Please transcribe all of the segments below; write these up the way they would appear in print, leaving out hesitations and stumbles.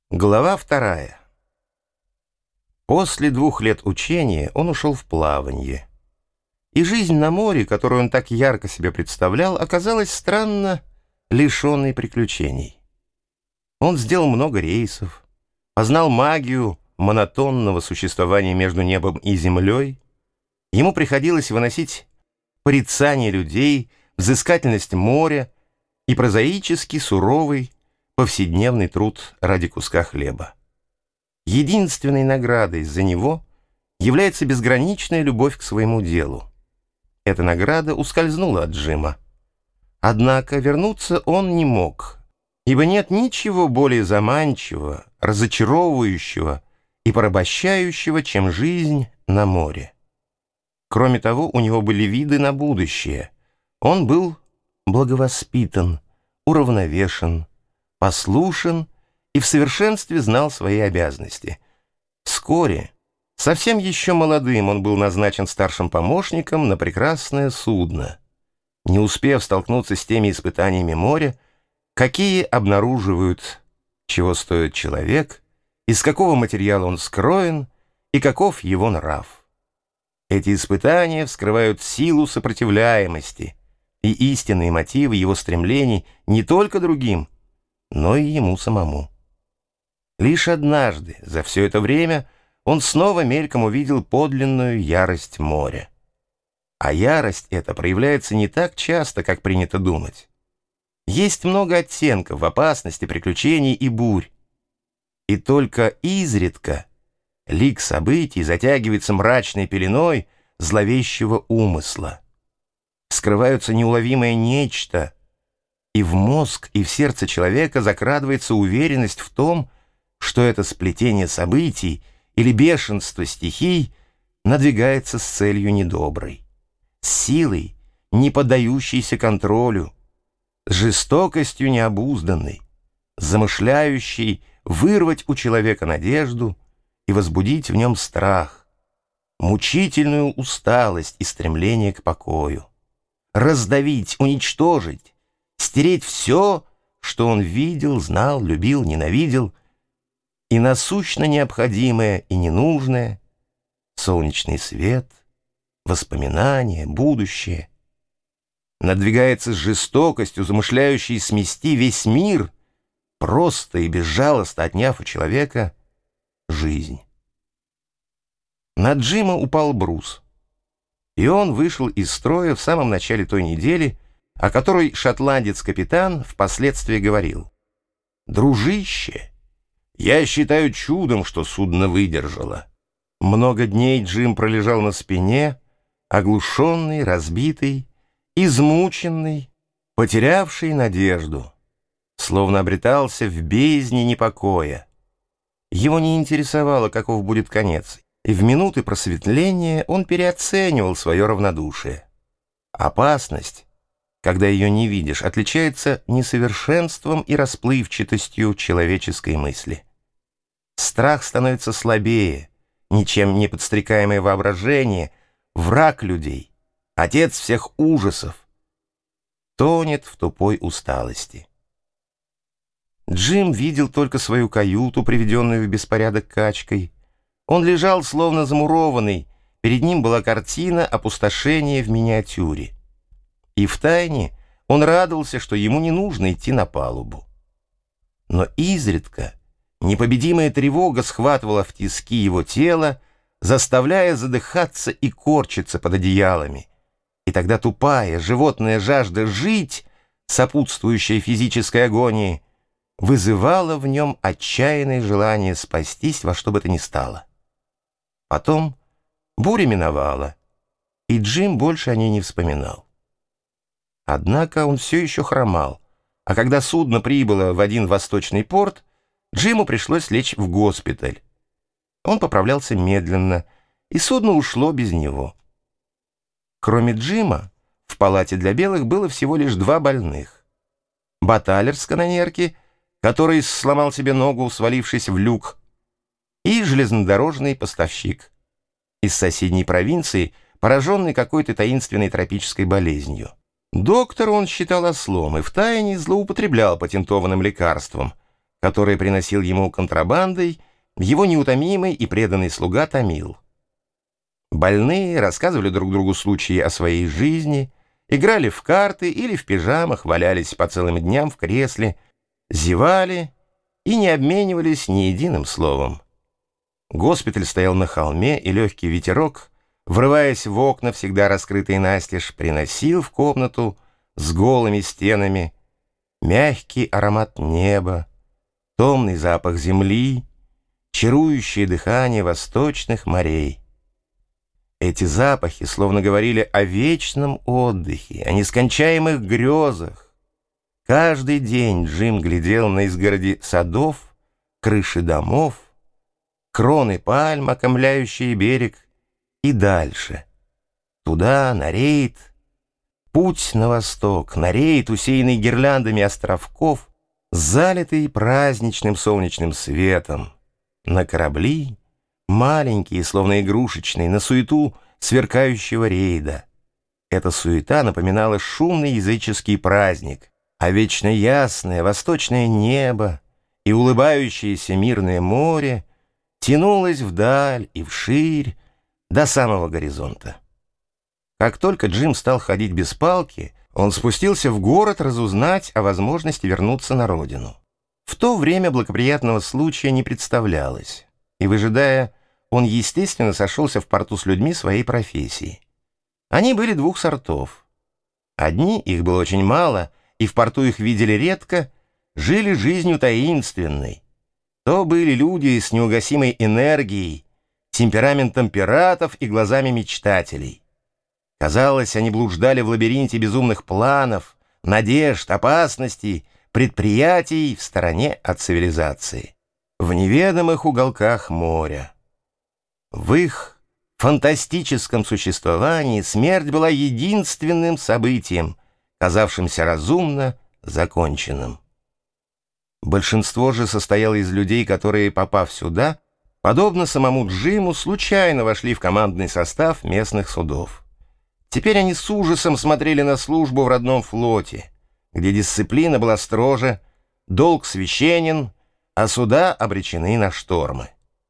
Глава 2. После 2 лет учения он ушел в плаванье. И жизнь на море, которую он так ярко себе представлял, оказалась странно лишенной приключений. Он сделал много рейсов, познал магию монотонного существования между небом и землей. Ему приходилось выносить порицание людей, взыскательность моря и прозаически суровый повседневный труд ради куска хлеба. Единственной наградой за него является безграничная любовь к своему делу. Эта награда ускользнула от Джима. Однако вернуться он не мог, ибо нет ничего более заманчивого, разочаровывающего и порабощающего, чем жизнь на море. Кроме того, у него были виды на будущее. Он был благовоспитан, уравновешен, послушен и в совершенстве знал свои обязанности. Вскоре, совсем еще молодым, он был назначен старшим помощником на прекрасное судно. Не успев столкнуться с теми испытаниями моря, какие обнаруживают, чего стоит человек, из какого материала он скроен и каков его нрав. Эти испытания вскрывают силу сопротивляемости и истинные мотивы его стремлений не только другим, но и ему самому. Лишь однажды за все это время он снова мельком увидел подлинную ярость моря. А ярость эта проявляется не так часто, как принято думать. Есть много оттенков опасности, приключений и бурь. И только изредка лик событий затягивается мрачной пеленой зловещего умысла. Вскрываются неуловимое нечто, и в мозг, и в сердце человека закрадывается уверенность в том, что это сплетение событий или бешенство стихий надвигается с целью недоброй, с силой, не поддающейся контролю, с жестокостью необузданной, замышляющей вырвать у человека надежду и возбудить в нем страх, мучительную усталость и стремление к покою, раздавить, уничтожить, стереть все, что он видел, знал, любил, ненавидел, и насущно необходимое и ненужное, солнечный свет, воспоминания, будущее. Надвигается с жестокостью, замышляющей смести весь мир, просто и безжалостно отняв у человека жизнь. На Джима упал брус, и он вышел из строя в самом начале той недели, о которой шотландец-капитан впоследствии говорил: «Дружище, я считаю чудом, что судно выдержало». Много дней Джим пролежал на спине, оглушенный, разбитый, измученный, потерявший надежду, словно обретался в бездне непокоя. Его не интересовало, каков будет конец, и в минуты просветления он переоценивал свое равнодушие. Опасность, когда ее не видишь, отличается несовершенством и расплывчатостью человеческой мысли. Страх становится слабее, ничем не подстрекаемое воображение, враг людей, отец всех ужасов, тонет в тупой усталости. Джим видел только свою каюту, приведенную в беспорядок качкой. Он лежал, словно замурованный, перед ним была картина опустошения в миниатюре. И втайне он радовался, что ему не нужно идти на палубу. Но изредка непобедимая тревога схватывала в тиски его тело, заставляя задыхаться и корчиться под одеялами. И тогда тупая животная жажда жить, сопутствующая физической агонии, вызывала в нем отчаянное желание спастись во что бы то ни стало. Потом буря миновала, и Джим больше о ней не вспоминал. Однако он все еще хромал, а когда судно прибыло в один восточный порт, Джиму пришлось лечь в госпиталь. Он поправлялся медленно, и судно ушло без него. Кроме Джима, в палате для белых было всего лишь 2 больных. Баталер с канонерки, который сломал себе ногу, свалившись в люк, и железнодорожный поставщик из соседней провинции, пораженный какой-то таинственной тропической болезнью. Доктора он считал ослом и втайне злоупотреблял патентованным лекарством, которые приносил ему контрабандой его неутомимый и преданный слуга Томил. Больные рассказывали друг другу случаи о своей жизни, играли в карты или в пижамах валялись по целым дням в кресле, зевали и не обменивались ни единым словом. Госпиталь стоял на холме, и легкий ветерок, врываясь в окна, всегда раскрытые настежь, приносил в комнату с голыми стенами мягкий аромат неба, томный запах земли, чарующее дыхание восточных морей. Эти запахи словно говорили о вечном отдыхе, о нескончаемых грезах. Каждый день Джим глядел на изгороди садов, крыши домов, кроны пальм, окаймляющие берег, и дальше, туда, на рейд, путь на восток, на рейд, усеянный гирляндами островков, залитый праздничным солнечным светом, на корабли, маленькие, словно игрушечные, на суету сверкающего рейда. Эта суета напоминала шумный языческий праздник, а вечно ясное восточное небо и улыбающееся мирное море тянулось вдаль и вширь до самого горизонта. Как только Джим стал ходить без палки, он спустился в город разузнать о возможности вернуться на родину. В то время благоприятного случая не представлялось, и, выжидая, он, естественно, сошелся в порту с людьми своей профессии. Они были двух сортов. Одни, их было очень мало, и в порту их видели редко, жили жизнью таинственной. То были люди с неугасимой энергией, темпераментом пиратов и глазами мечтателей. Казалось, они блуждали в лабиринте безумных планов, надежд, опасностей, предприятий в стороне от цивилизации, в неведомых уголках моря. В их фантастическом существовании смерть была единственным событием, казавшимся разумно законченным. Большинство же состояло из людей, которые, попав сюда, подобно самому Джиму, случайно вошли в командный состав местных судов. Теперь они с ужасом смотрели на службу в родном флоте, где дисциплина была строже, долг священен, а суда обречены на штормы.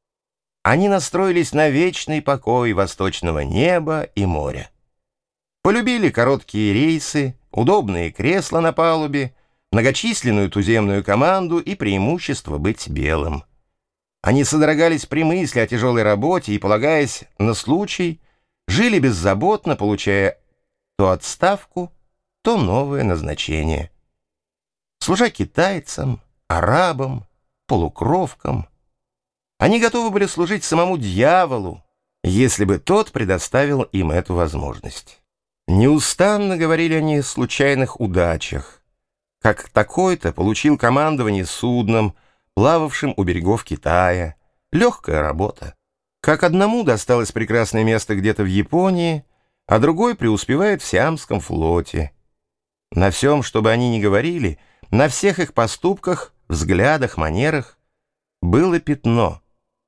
Они настроились на вечный покой восточного неба и моря. Полюбили короткие рейсы, удобные кресла на палубе, многочисленную туземную команду и преимущество быть белым. Они содрогались при мысли о тяжелой работе и, полагаясь на случай, жили беззаботно, получая то отставку, то новое назначение. Служа китайцам, арабам, полукровкам, они готовы были служить самому дьяволу, если бы тот предоставил им эту возможность. Неустанно говорили они о случайных удачах, как такой-то получил командование судном, плававшим у берегов Китая. Легкая работа. Как одному досталось прекрасное место где-то в Японии, а другой преуспевает в Сиамском флоте. На всем, что бы они ни говорили, на всех их поступках, взглядах, манерах было пятно,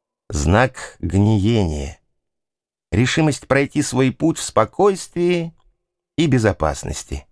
знак гниения, решимость пройти свой путь в спокойствии и безопасности.